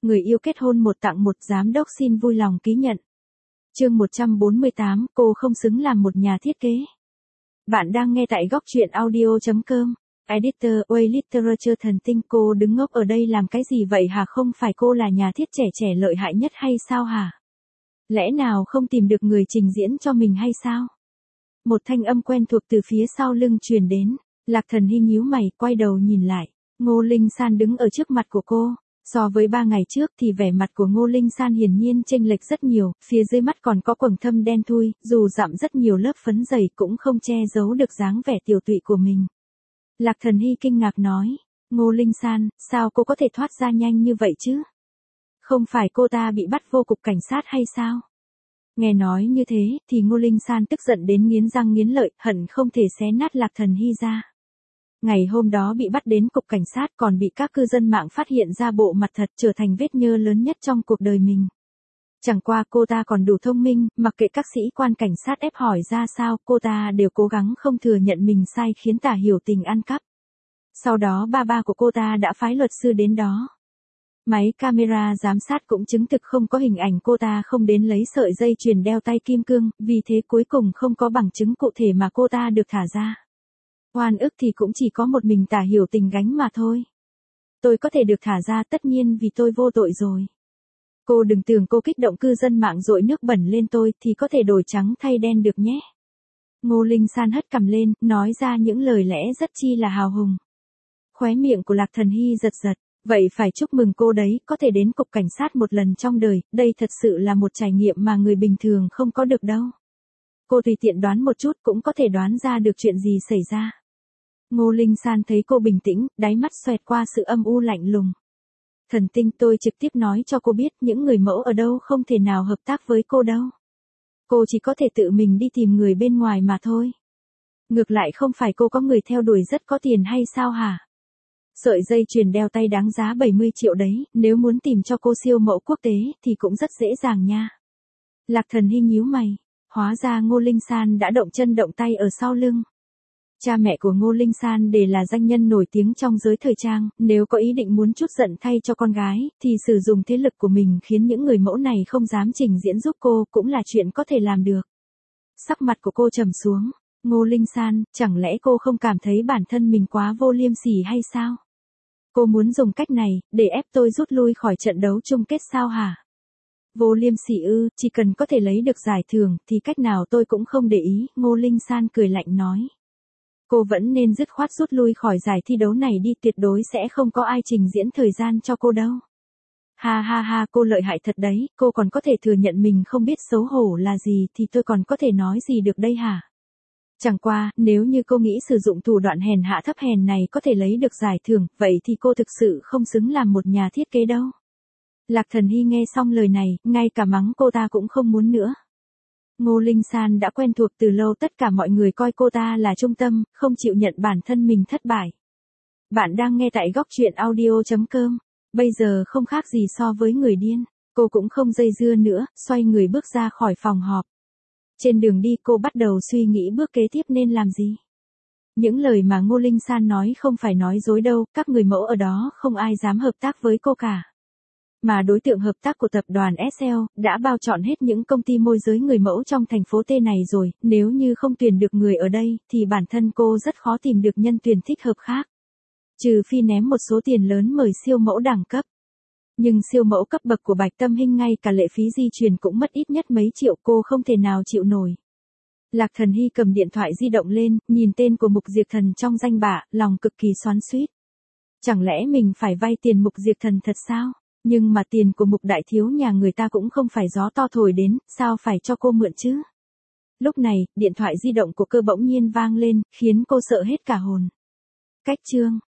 người yêu kết hôn một tặng một, giám đốc xin vui lòng ký nhận. Chương 148, cô không xứng làm một nhà thiết kế. Bạn đang nghe tại góc truyện audio.com. Editor, Way Literature thần tinh, cô đứng ngốc ở đây làm cái gì vậy hả? Không phải cô là nhà thiết trẻ lợi hại nhất hay sao hả? Lẽ nào không tìm được người trình diễn cho mình hay sao? Một thanh âm quen thuộc từ phía sau lưng truyền đến. Lạc Thần Hy nhíu mày, quay đầu nhìn lại. Ngô Linh San đứng ở trước mặt của cô. So với 3 ngày trước thì vẻ mặt của Ngô Linh San hiển nhiên chênh lệch rất nhiều, phía dưới mắt còn có quầng thâm đen thui, dù dặm rất nhiều lớp phấn dày cũng không che giấu được dáng vẻ tiểu tụy của mình. Lạc Thần Hy kinh ngạc nói, Ngô Linh San, sao cô có thể thoát ra nhanh như vậy chứ? Không phải cô ta bị bắt vô cục cảnh sát hay sao? Nghe nói như thế thì Ngô Linh San tức giận đến nghiến răng nghiến lợi, hận không thể xé nát Lạc Thần Hy ra. Ngày hôm đó bị bắt đến cục cảnh sát còn bị các cư dân mạng phát hiện ra bộ mặt thật, trở thành vết nhơ lớn nhất trong cuộc đời mình. Chẳng qua cô ta còn đủ thông minh, mặc kệ các sĩ quan cảnh sát ép hỏi ra sao, cô ta đều cố gắng không thừa nhận mình sai khiến Tả Hiểu Tình ăn cắp. Sau đó ba của cô ta đã phái luật sư đến đó. Máy camera giám sát cũng chứng thực không có hình ảnh cô ta không đến lấy sợi dây chuyền đeo tay kim cương, vì thế cuối cùng không có bằng chứng cụ thể mà cô ta được thả ra. Oan ức thì cũng chỉ có một mình Tả Hiểu Tình gánh mà thôi. Tôi có thể được thả ra tất nhiên vì tôi vô tội rồi. Cô đừng tưởng cô kích động cư dân mạng dội nước bẩn lên tôi thì có thể đổi trắng thay đen được nhé. Ngô Linh San hất cằm lên, nói ra những lời lẽ rất chi là hào hùng. Khóe miệng của Lạc Thần Hy giật giật, vậy phải chúc mừng cô đấy, có thể đến cục cảnh sát một lần trong đời, đây thật sự là một trải nghiệm mà người bình thường không có được đâu. Cô tùy tiện đoán một chút cũng có thể đoán ra được chuyện gì xảy ra. Ngô Linh San thấy cô bình tĩnh, đáy mắt xoẹt qua sự âm u lạnh lùng. Thần tinh, tôi trực tiếp nói cho cô biết những người mẫu ở đâu không thể nào hợp tác với cô đâu. Cô chỉ có thể tự mình đi tìm người bên ngoài mà thôi. Ngược lại không phải cô có người theo đuổi rất có tiền hay sao hả? Sợi dây chuyền đeo tay đáng giá 70 triệu đấy, nếu muốn tìm cho cô siêu mẫu quốc tế thì cũng rất dễ dàng nha. Lạc Thần Hy nhíu mày, hóa ra Ngô Linh San đã động chân động tay ở sau lưng. Cha mẹ của Ngô Linh San đều là danh nhân nổi tiếng trong giới thời trang, nếu có ý định muốn chút giận thay cho con gái, thì sử dụng thế lực của mình khiến những người mẫu này không dám trình diễn giúp cô cũng là chuyện có thể làm được. Sắc mặt của cô trầm xuống, Ngô Linh San, chẳng lẽ cô không cảm thấy bản thân mình quá vô liêm sỉ hay sao? Cô muốn dùng cách này, để ép tôi rút lui khỏi trận đấu chung kết sao hả? Vô liêm sỉ ư, chỉ cần có thể lấy được giải thưởng, thì cách nào tôi cũng không để ý, Ngô Linh San cười lạnh nói. Cô vẫn nên dứt khoát rút lui khỏi giải thi đấu này đi, tuyệt đối sẽ không có ai trình diễn thời gian cho cô đâu. Ha ha ha, cô lợi hại thật đấy, cô còn có thể thừa nhận mình không biết xấu hổ là gì thì tôi còn có thể nói gì được đây hả? Chẳng qua, nếu như cô nghĩ sử dụng thủ đoạn hèn hạ thấp hèn này có thể lấy được giải thưởng, vậy thì cô thực sự không xứng làm một nhà thiết kế đâu. Lạc Thần Hy nghe xong lời này, ngay cả mắng cô ta cũng không muốn nữa. Ngô Linh San đã quen thuộc từ lâu, tất cả mọi người coi cô ta là trung tâm, không chịu nhận bản thân mình thất bại. Bạn đang nghe tại góc truyện audio.com. Bây giờ không khác gì so với người điên, cô cũng không dây dưa nữa, xoay người bước ra khỏi phòng họp. Trên đường đi cô bắt đầu suy nghĩ bước kế tiếp nên làm gì. Những lời mà Ngô Linh San nói không phải nói dối đâu, các người mẫu ở đó không ai dám hợp tác với cô cả. Mà đối tượng hợp tác của tập đoàn SL đã bao chọn hết những công ty môi giới người mẫu trong thành phố T này rồi, nếu như không tuyển được người ở đây thì bản thân cô rất khó tìm được nhân tuyển thích hợp khác. Trừ phi ném một số tiền lớn mời siêu mẫu đẳng cấp. Nhưng siêu mẫu cấp bậc của Bạch Tâm Hinh ngay cả lệ phí di truyền cũng mất ít nhất mấy triệu, cô không thể nào chịu nổi. Lạc Thần Hy cầm điện thoại di động lên, nhìn tên của Mục Diệp Thần trong danh bạ, lòng cực kỳ xoắn xuýt. Chẳng lẽ mình phải vay tiền Mục Diệp Thần thật sao? Nhưng mà tiền của Mục đại thiếu nhà người ta cũng không phải gió to thổi đến, sao phải cho cô mượn chứ? Lúc này, điện thoại di động của Cơ bỗng nhiên vang lên, khiến cô sợ hết cả hồn. Cách chương